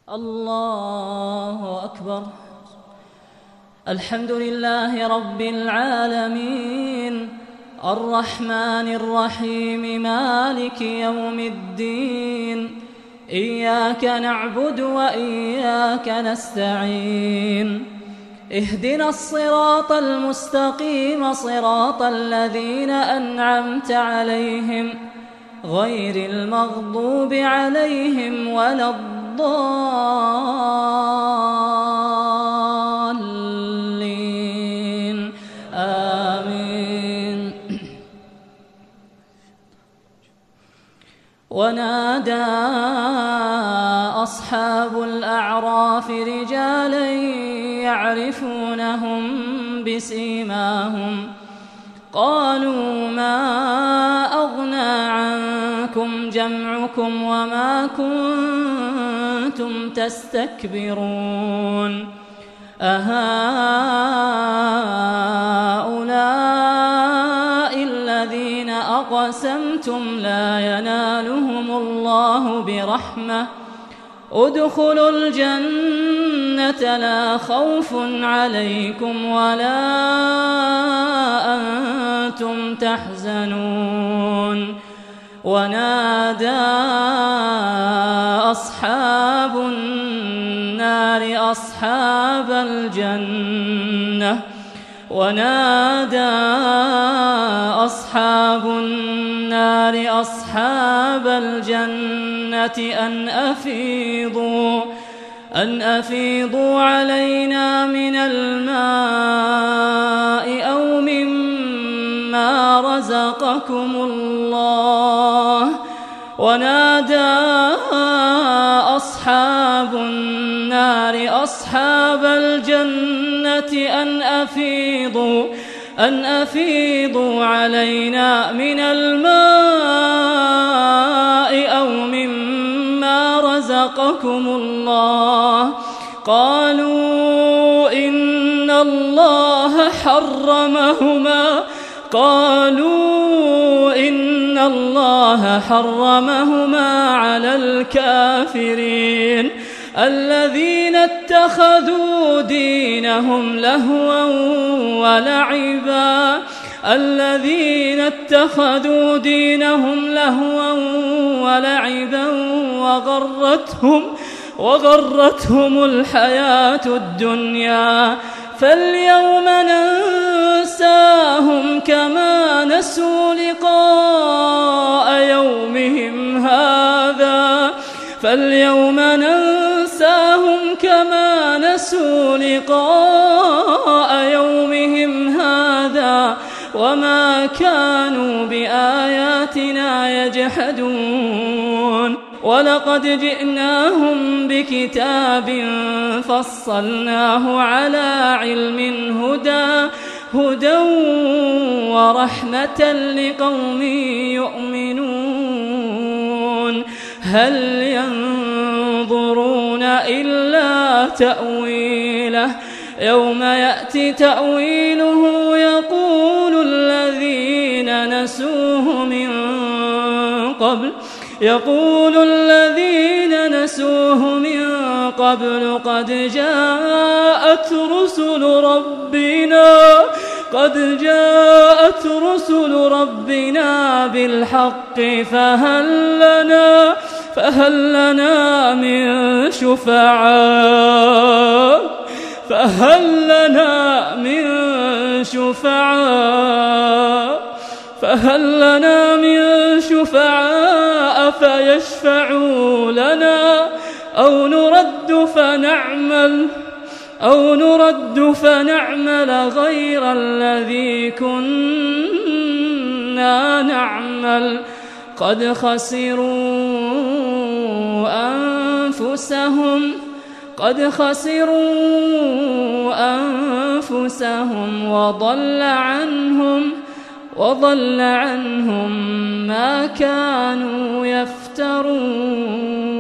الله أكبر. الحمد لله رب العالمين، الرحمن الرحيم، مالك يوم الدين. إياك نعبد وإياك نستعين. اهدنا الصراط المستقيم، صراط الذين أنعمت عليهم غير المغضوب عليهم ولا الضالين. آمين. ونادى أصحاب الأعراف رجالا يعرفونهم بسيماهم قالوا ما أغنى عنكم جمعكم وما كنتم تستكبرون أهؤلاء الذين أقسمتم لا ينالهم الله برحمة ادخلوا الجنة لا خوف عليكم ولا أنتم تحزنون. ونادى أصحاب النار أصحاب الجنة أن أفيضوا علينا من الماء أو مما رزقكم الله. ونادى أصحاب النار أصحاب الجنة أن أفيضوا علينا من الماء أو مما رزقكم الله. قالوا إن الله حرمهما على الكافرين الذين اتخذوا دينهم لهوا ولعبا وغرتهم الحياة الدنيا فاليوم ننساهم كما نسوا لقاء يومهم هذا وما كانوا بآياتنا يجحدون. ولقد جئناهم بكتاب فصلناه على علم هدى ورحمة لقوم يؤمنون. هل ينظرون إلا تأويله يوم يأتي تأويله يقول الذين نسوه من قبل قد جاءت رسل ربنا بالحق فهل لنا من شفعاء فيشفعوا لنا أو نرد فنعمل غير الذي كنا نعمل. قد خسروا أنفسهم وضل عنهم ما كانوا يفترون.